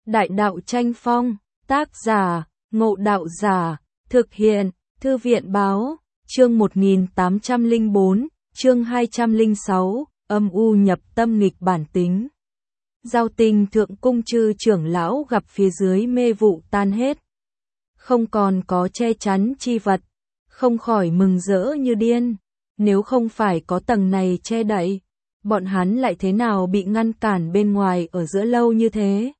Đại đạo tranh phong, tác giả, Ngộ Đạo Giả, thực hiện, Thư viện Báo, chương 1804, chương 206, âm u nhập tâm nghịch bản tính. Giao Tinh thượng cung chư trưởng lão gặp phía dưới mê vụ tan hết. Không còn có che chắn chi vật, không khỏi mừng rỡ như điên. Nếu không phải có tầng này che đậy, bọn hắn lại thế nào bị ngăn cản bên ngoài ở giữa lâu như thế.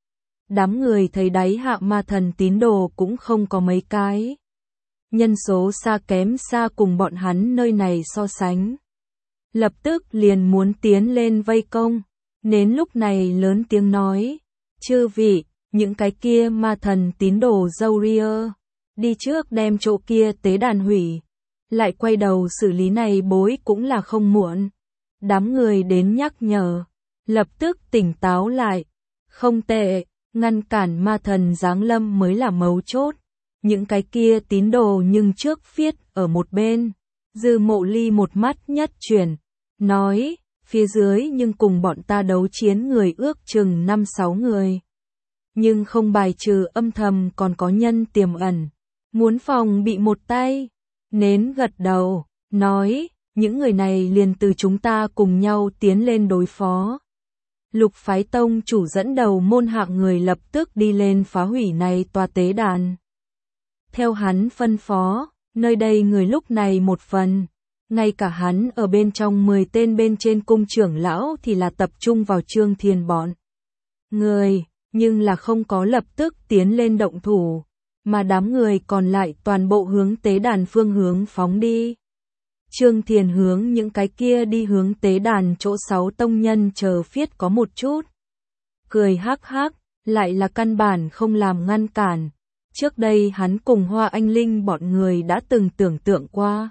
Đám người thấy đáy hạ ma thần tín đồ cũng không có mấy cái. Nhân số xa kém xa cùng bọn hắn nơi này so sánh. Lập tức liền muốn tiến lên vây công. Nến lúc này lớn tiếng nói, chư vị, những cái kia ma thần tín đồ dâu ria, đi trước đem chỗ kia tế đàn hủy, lại quay đầu xử lý này bối cũng là không muộn. Đám người đến nhắc nhở, lập tức tỉnh táo lại, không tệ, ngăn cản ma thần giáng lâm mới là mấu chốt. Những cái kia tín đồ nhưng trước viết ở một bên, Dư Mộ Ly một mắt nhất chuyển, nói, phía dưới nhưng cùng bọn ta đấu chiến người ước chừng 5-6 người. Nhưng không bài trừ âm thầm còn có nhân tiềm ẩn, muốn phòng bị một tay. Nến gật đầu, nói, những người này liền từ chúng ta cùng nhau tiến lên đối phó. Lục phái tông chủ dẫn đầu môn hạng người lập tức đi lên phá hủy này tòa tế đàn. Theo hắn phân phó, nơi đây người lúc này một phần, ngay cả hắn ở bên trong 10 tên bên trên cung trưởng lão thì là tập trung vào Trương Thiên bọn người, nhưng là không có lập tức tiến lên động thủ, mà đám người còn lại toàn bộ hướng tế đàn phương hướng phóng đi. Trương Thiên hướng những cái kia đi hướng tế đàn chỗ 6 tông nhân chờ phiết có một chút. Cười hắc hắc, lại là căn bản không làm ngăn cản. Trước đây hắn cùng Hoa Anh Linh bọn người đã từng tưởng tượng qua.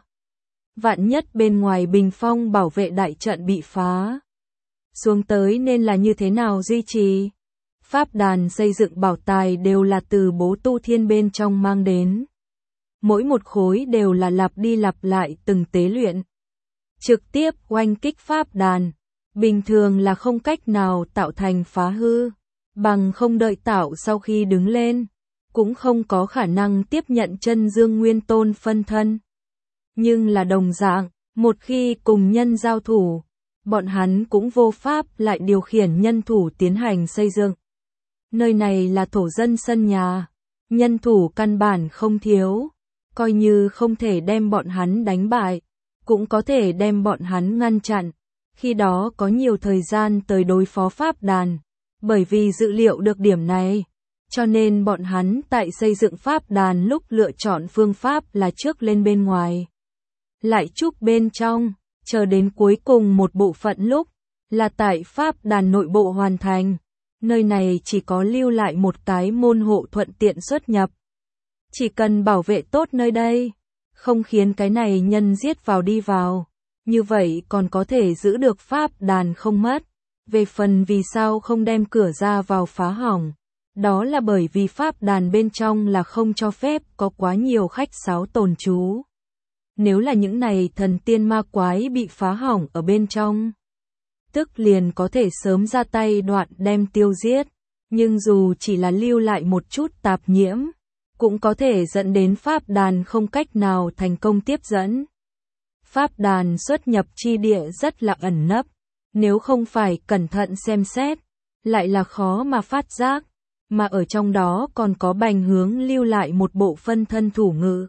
Vạn nhất bên ngoài bình phong bảo vệ đại trận bị phá. Xuống tới nên là như thế nào duy trì? Pháp đàn xây dựng bảo tài đều là từ Bố Tu Thiên bên trong mang đến. Mỗi một khối đều là lặp đi lặp lại từng tế luyện. Trực tiếp oanh kích pháp đàn, bình thường là không cách nào tạo thành phá hư, bằng không đợi tạo sau khi đứng lên, cũng không có khả năng tiếp nhận chân dương nguyên tôn phân thân. Nhưng là đồng dạng, một khi cùng nhân giao thủ, bọn hắn cũng vô pháp lại điều khiển nhân thủ tiến hành xây dựng. Nơi này là thổ dân sân nhà, nhân thủ căn bản không thiếu. Coi như không thể đem bọn hắn đánh bại, cũng có thể đem bọn hắn ngăn chặn, khi đó có nhiều thời gian tới đối phó pháp đàn. Bởi vì dự liệu được điểm này, cho nên bọn hắn tại xây dựng pháp đàn lúc lựa chọn phương pháp là trước lên bên ngoài, lại trúc bên trong, chờ đến cuối cùng một bộ phận lúc, là tại pháp đàn nội bộ hoàn thành. Nơi này chỉ có lưu lại một cái môn hộ thuận tiện xuất nhập. Chỉ cần bảo vệ tốt nơi đây, không khiến cái này nhân giết vào đi vào, như vậy còn có thể giữ được pháp đàn không mất. Về phần vì sao không đem cửa ra vào phá hỏng, đó là bởi vì pháp đàn bên trong là không cho phép có quá nhiều khách sáo tồn trú. Nếu là những này thần tiên ma quái bị phá hỏng ở bên trong, tức liền có thể sớm ra tay đoạn đem tiêu giết, nhưng dù chỉ là lưu lại một chút tạp nhiễm, cũng có thể dẫn đến pháp đàn không cách nào thành công tiếp dẫn. Pháp đàn xuất nhập chi địa rất là ẩn nấp, nếu không phải cẩn thận xem xét, lại là khó mà phát giác, mà ở trong đó còn có Bành Hướng lưu lại một bộ phân thân thủ ngự.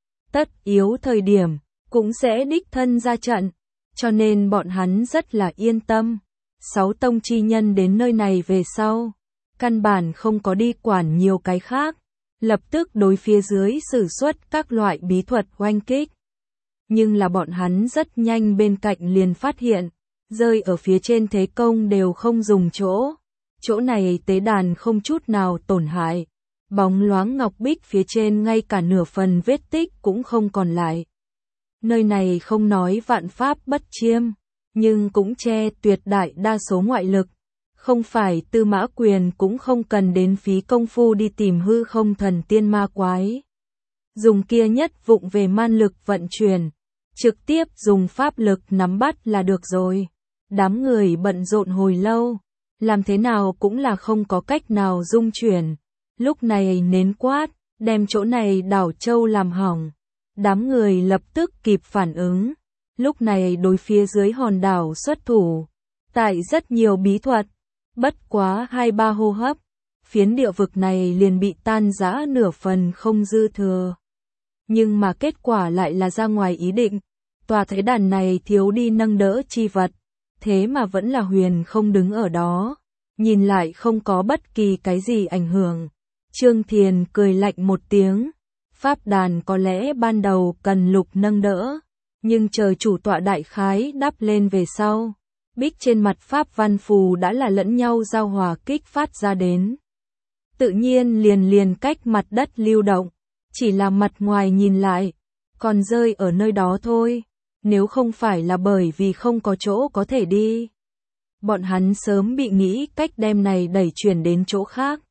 Tất yếu thời điểm, cũng sẽ đích thân ra trận, cho nên bọn hắn rất là yên tâm. 6 tông chi nhân đến nơi này về sau, căn bản không có đi quản nhiều cái khác. Lập tức đối phía dưới sử xuất các loại bí thuật oanh kích. Nhưng là bọn hắn rất nhanh bên cạnh liền phát hiện, rơi ở phía trên thế công đều không dùng chỗ. Chỗ này tế đàn không chút nào tổn hại. Bóng loáng ngọc bích phía trên ngay cả nửa phần vết tích cũng không còn lại. Nơi này không nói vạn pháp bất chiêm, nhưng cũng che tuyệt đại đa số ngoại lực. Không phải Tư Mã Quyền cũng không cần đến phí công phu đi tìm hư không thần tiên ma quái. Dùng kia nhất vụng về man lực vận chuyển, trực tiếp dùng pháp lực nắm bắt là được rồi. Đám người bận rộn hồi lâu, làm thế nào cũng là không có cách nào dung chuyển. Lúc này nến quát, đem chỗ này đảo châu làm hỏng. Đám người lập tức kịp phản ứng. Lúc này đối phía dưới hòn đảo xuất thủ. Tại rất nhiều bí thuật, bất quá 2-3 hô hấp, phiến địa vực này liền bị tan rã nửa phần không dư thừa. Nhưng mà kết quả lại là ra ngoài ý định. Tòa thế đàn này thiếu đi nâng đỡ chi vật, thế mà vẫn là Huyền không đứng ở đó. Nhìn lại không có bất kỳ cái gì ảnh hưởng. Trương Thiền cười lạnh một tiếng. Pháp đàn có lẽ ban đầu cần Lục nâng đỡ, nhưng chờ chủ tọa đại khái đắp lên về sau, bích trên mặt Pháp văn phù đã là lẫn nhau giao hòa kích phát ra đến. Tự nhiên liền cách mặt đất lưu động, chỉ là mặt ngoài nhìn lại, còn rơi ở nơi đó thôi, nếu không phải là bởi vì không có chỗ có thể đi. Bọn hắn sớm bị nghĩ cách đem này đẩy chuyển đến chỗ khác.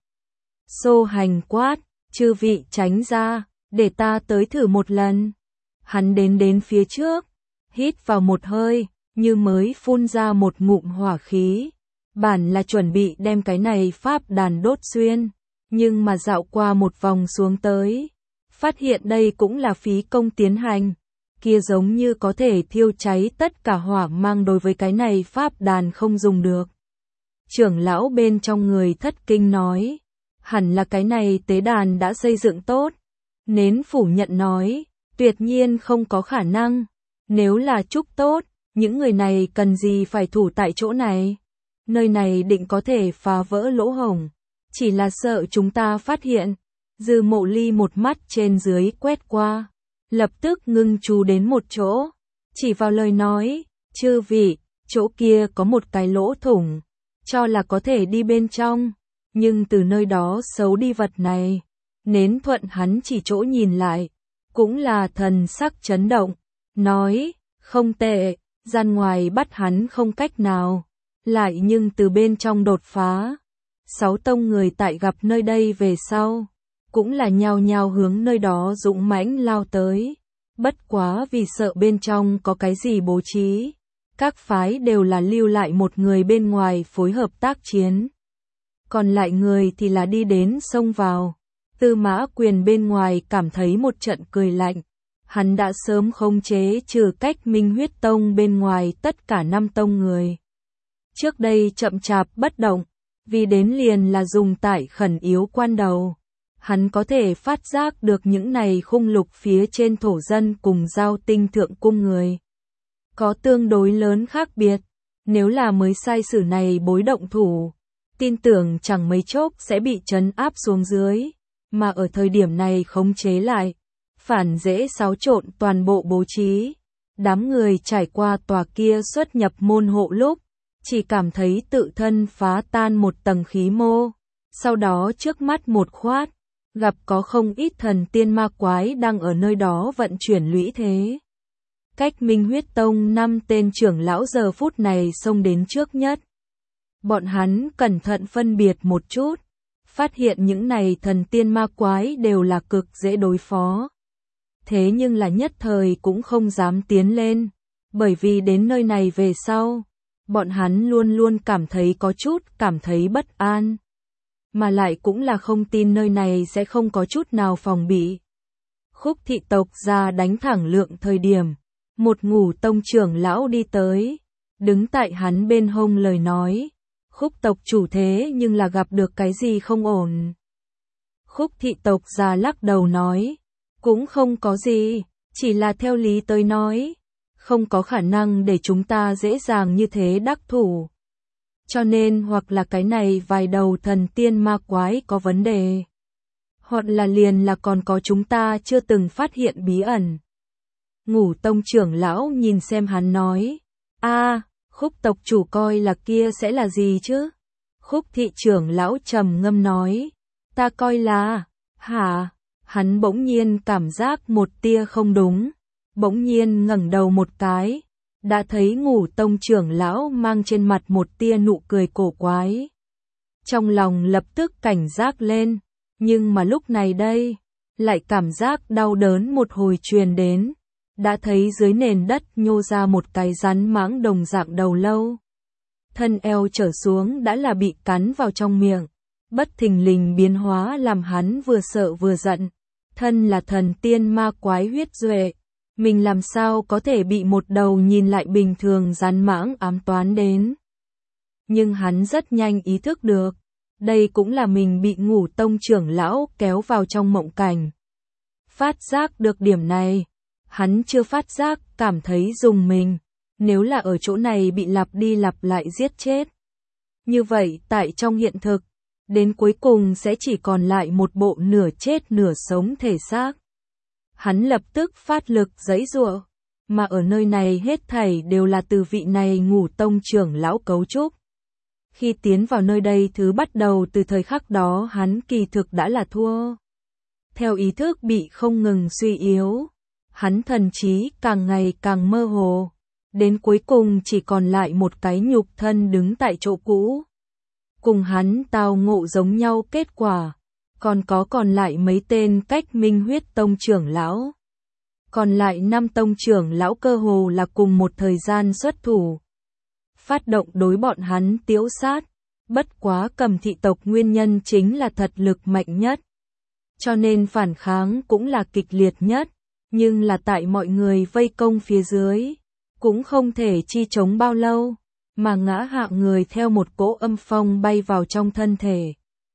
Xô Hành quát, chư vị tránh ra, để ta tới thử một lần. Hắn đến phía trước, hít vào một hơi, như mới phun ra một ngụm hỏa khí. Bản là chuẩn bị đem cái này pháp đàn đốt xuyên, nhưng mà dạo qua một vòng xuống tới, phát hiện đây cũng là phí công tiến hành. Kia giống như có thể thiêu cháy tất cả hỏa mang, đối với cái này pháp đàn không dùng được. Trưởng lão bên trong người thất kinh nói, hẳn là cái này tế đàn đã xây dựng tốt. Nến phủ nhận nói, tuyệt nhiên không có khả năng. Nếu là trúc tốt, những người này cần gì phải thủ tại chỗ này. Nơi này định có thể phá vỡ lỗ hổng, chỉ là sợ chúng ta phát hiện. Dư Mộ Ly một mắt trên dưới quét qua, lập tức ngưng chú đến một chỗ, chỉ vào lời nói, chư vị, chỗ kia có một cái lỗ thủng, cho là có thể đi bên trong, nhưng từ nơi đó xấu đi vật này. Nến thuận hắn chỉ chỗ nhìn lại, cũng là thần sắc chấn động, nói, không tệ, gian ngoài bắt hắn không cách nào, lại nhưng từ bên trong đột phá. 6 tông người tại gặp nơi đây về sau, cũng là nhao nhao hướng nơi đó dũng mãnh lao tới. Bất quá vì sợ bên trong có cái gì bố trí, các phái đều là lưu lại một người bên ngoài phối hợp tác chiến. Còn lại người thì là đi đến xông vào. Tư Mã Quyền bên ngoài cảm thấy một trận cười lạnh. Hắn đã sớm khống chế trừ cách Minh Huyết Tông bên ngoài tất cả 5 tông người. Trước đây chậm chạp bất động, vì đến liền là dùng tại khẩn yếu quan đầu. Hắn có thể phát giác được những này khung lục phía trên thổ dân cùng Giao Tinh thượng cung người. Có tương đối lớn khác biệt, nếu là mới sai sử này bối động thủ, tin tưởng chẳng mấy chốc sẽ bị trấn áp xuống dưới, mà ở thời điểm này khống chế lại, phản dễ xáo trộn toàn bộ bố trí. Đám người trải qua tòa kia xuất nhập môn hộ lúc, chỉ cảm thấy tự thân phá tan một tầng khí mô, sau đó trước mắt một khoát, gặp có không ít thần tiên ma quái đang ở nơi đó vận chuyển lũy thế. Cách Minh Huyết Tông 5 tên trưởng lão giờ phút này xông đến trước nhất. Bọn hắn cẩn thận phân biệt một chút, phát hiện những này thần tiên ma quái đều là cực dễ đối phó. Thế nhưng là nhất thời cũng không dám tiến lên, bởi vì đến nơi này về sau, bọn hắn luôn luôn cảm thấy bất an. Mà lại cũng là không tin nơi này sẽ không có chút nào phòng bị. Khúc thị tộc ra đánh thẳng lượng thời điểm, một Ngủ tông trưởng lão đi tới, đứng tại hắn bên hông lời nói, Khúc tộc chủ thế nhưng là gặp được cái gì không ổn. Khúc thị tộc ra lắc đầu nói, cũng không có gì, chỉ là theo lý tới nói, không có khả năng để chúng ta dễ dàng như thế đắc thủ. Cho nên hoặc là cái này vài đầu thần tiên ma quái có vấn đề, hoặc là liền là còn có chúng ta chưa từng phát hiện bí ẩn. Ngủ tông trưởng lão nhìn xem hắn nói, Khúc tộc chủ coi là kia sẽ là gì chứ? Khúc thị trưởng lão trầm ngâm nói, ta coi là, hả? Hắn bỗng nhiên cảm giác một tia không đúng, bỗng nhiên ngẩng đầu một cái, đã thấy Ngủ tông trưởng lão mang trên mặt một tia nụ cười cổ quái. Trong lòng lập tức cảnh giác lên, nhưng mà lúc này đây, lại cảm giác đau đớn một hồi truyền đến, đã thấy dưới nền đất nhô ra một cái rắn mãng đồng dạng đầu lâu. thân eo trở xuống đã là bị cắn vào trong miệng. Bất thình lình biến hóa làm hắn vừa sợ vừa giận. Thân là thần tiên ma quái huyết duệ, mình làm sao có thể bị một đầu nhìn lại bình thường rắn mãng ám toán đến. Nhưng hắn rất nhanh ý thức được, đây cũng là mình bị Ngủ Tông trưởng lão kéo vào trong mộng cảnh. Phát giác được điểm này, hắn chưa phát giác, cảm thấy rùng mình, nếu là ở chỗ này bị lặp đi lặp lại giết chết. Như vậy tại trong hiện thực, đến cuối cùng sẽ chỉ còn lại một bộ nửa chết nửa sống thể xác. Hắn lập tức phát lực giãy giụa, mà ở nơi này hết thảy đều là từ vị này Ngủ Tông trưởng lão cấu trúc. Khi tiến vào nơi đây thứ bắt đầu từ thời khắc đó hắn kỳ thực đã là thua. Theo ý thức bị không ngừng suy yếu, hắn thần trí càng ngày càng mơ hồ, đến cuối cùng chỉ còn lại một cái nhục thân đứng tại chỗ cũ. Cùng hắn tao ngộ giống nhau kết quả, còn lại mấy tên Cách Minh Huyết Tông trưởng lão. Còn lại 5 tông trưởng lão cơ hồ là cùng một thời gian xuất thủ. Phát động đối bọn hắn tiễu sát, bất quá Cầm thị tộc nguyên nhân chính là thật lực mạnh nhất. Cho nên phản kháng cũng là kịch liệt nhất, nhưng là tại mọi người vây công phía dưới, cũng không thể chi chống bao lâu, mà ngã hạ người theo một cỗ âm phong bay vào trong thân thể.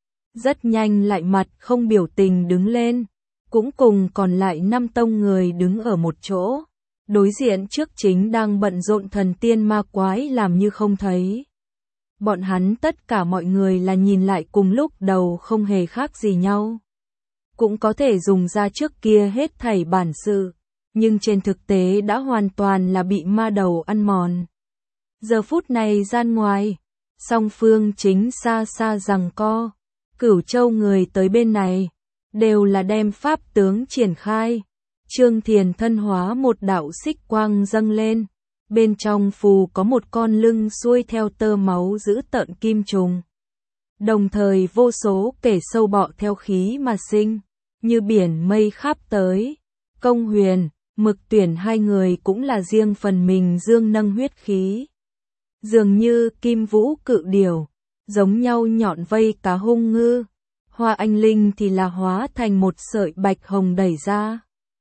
Rất nhanh lại mặt không biểu tình đứng lên, cũng cùng còn lại 5 tông người đứng ở một chỗ. Đối diện trước chính đang bận rộn thần tiên ma quái làm như không thấy. Bọn hắn tất cả mọi người là nhìn lại cùng lúc đầu không hề khác gì nhau. Cũng có thể dùng ra trước kia hết thảy bản sự, nhưng trên thực tế đã hoàn toàn là bị ma đầu ăn mòn. Giờ phút này gian ngoài, song phương chính xa xa giằng co, Cửu Châu người tới bên này, đều là đem pháp tướng triển khai. Trương Thiền thân hóa một đạo xích quang dâng lên, bên trong phù có một con lưng xuôi theo tơ máu giữ tợn kim trùng. Đồng thời vô số kẻ sâu bọ theo khí mà sinh, như biển mây khắp tới. Công Huyền, Mực Tuyển hai người cũng là riêng phần mình dương nâng huyết khí. Dường như kim vũ cự điểu, giống nhau nhọn vây cá hung ngư. Hoa Anh Linh thì là hóa thành một sợi bạch hồng đẩy ra.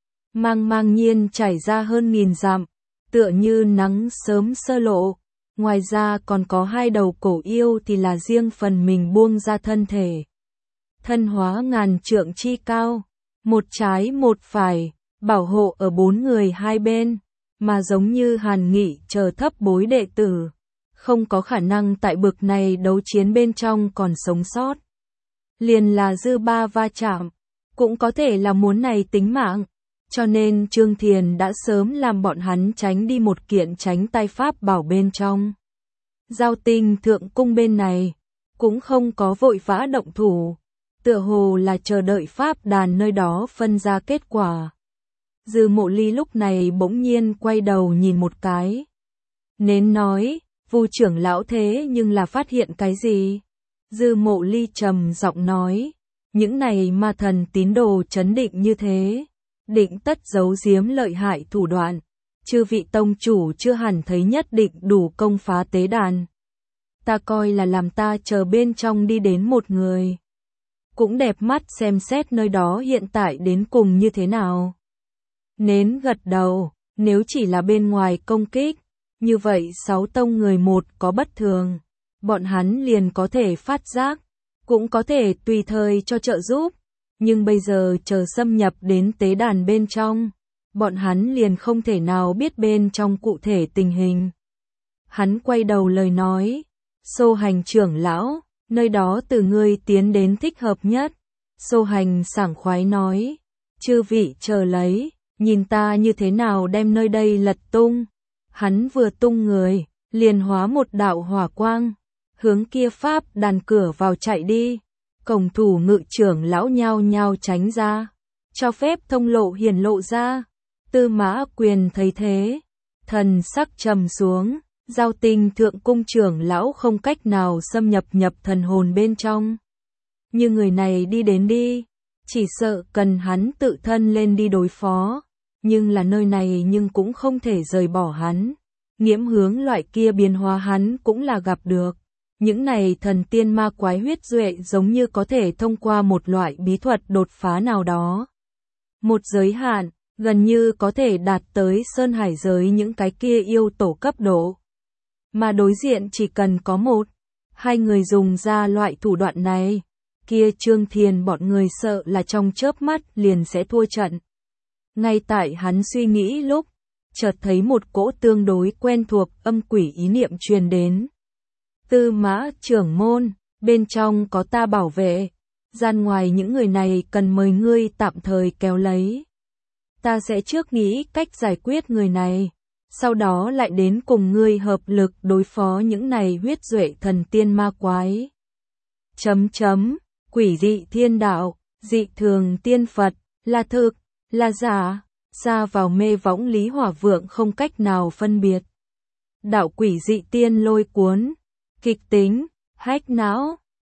Mang nhiên trải ra hơn 1000 dặm, tựa như nắng sớm sơ lộ. Ngoài ra còn có 2 đầu cổ yêu thì là riêng phần mình buông ra thân thể. Thân hóa ngàn trượng chi cao, một trái một phải, bảo hộ ở 4 người hai bên, mà giống như Hàn Nghị chờ thấp bối đệ tử, không có khả năng tại bực này đấu chiến bên trong còn sống sót. Liền là dư ba va chạm, cũng có thể là muốn này tính mạng. Cho nên Trương Thiền đã sớm làm bọn hắn tránh đi một kiện tránh tay pháp bảo bên trong. Giao Tinh thượng cung bên này, cũng không có vội vã động thủ, tựa hồ là chờ đợi pháp đàn nơi đó phân ra kết quả. Dư Mộ Ly lúc này bỗng nhiên quay đầu nhìn một cái. Nến nói, Vu trưởng lão thế nhưng là phát hiện cái gì? Dư Mộ Ly trầm giọng nói, những này ma thần tín đồ chấn định như thế, định tất giấu giếm lợi hại thủ đoạn, chư vị tông chủ chưa hẳn thấy nhất định đủ công phá tế đàn. Ta coi là làm ta chờ bên trong đi đến một người, cũng đẹp mắt xem xét nơi đó hiện tại đến cùng như thế nào. Nến gật đầu, nếu chỉ là bên ngoài công kích, như vậy 6 tông người một có bất thường, bọn hắn liền có thể phát giác, cũng có thể tùy thời cho trợ giúp. Nhưng bây giờ chờ xâm nhập đến tế đàn bên trong, bọn hắn liền không thể nào biết bên trong cụ thể tình hình. Hắn quay đầu lời nói, Xô Hành trưởng lão, nơi đó từ ngươi tiến đến thích hợp nhất. Xô Hành sảng khoái nói, chư vị chờ lấy, nhìn ta như thế nào đem nơi đây lật tung. Hắn vừa tung người, liền hóa một đạo hỏa quang, hướng kia pháp đàn cửa vào chạy đi. Cổng thủ ngự trưởng lão nhao nhao tránh ra, cho phép thông lộ hiển lộ ra. Tư Mã Quyền thấy thế, thần sắc trầm xuống, Giao Tinh thượng cung trưởng lão không cách nào xâm nhập thần hồn bên trong. Như người này đi đến đi, chỉ sợ cần hắn tự thân lên đi đối phó, nhưng là nơi này nhưng cũng không thể rời bỏ hắn. nghiễm hướng loại kia biến hóa hắn cũng là gặp được. Những này thần tiên ma quái huyết duệ giống như có thể thông qua một loại bí thuật đột phá nào đó. Một giới hạn, gần như có thể đạt tới sơn hải giới những cái kia yêu tổ cấp độ. Mà đối diện chỉ cần có một, hai người dùng ra loại thủ đoạn này, kia Trương Thiền bọn người sợ là trong chớp mắt liền sẽ thua trận. Ngay tại hắn suy nghĩ lúc, chợt thấy một cỗ tương đối quen thuộc âm quỷ ý niệm truyền đến. Tư Mã trưởng môn, bên trong có ta bảo vệ, gian ngoài những người này cần mời ngươi tạm thời kéo lấy. Ta sẽ trước nghĩ cách giải quyết người này, sau đó lại đến cùng ngươi hợp lực đối phó những này huyết duệ thần tiên ma quái. Quỷ dị thiên đạo, dị thường tiên Phật, là thực, là giả, xa vào mê võng Lý Hỏa Vượng không cách nào phân biệt. Đạo quỷ dị tiên lôi cuốn, kịch tính, hách não,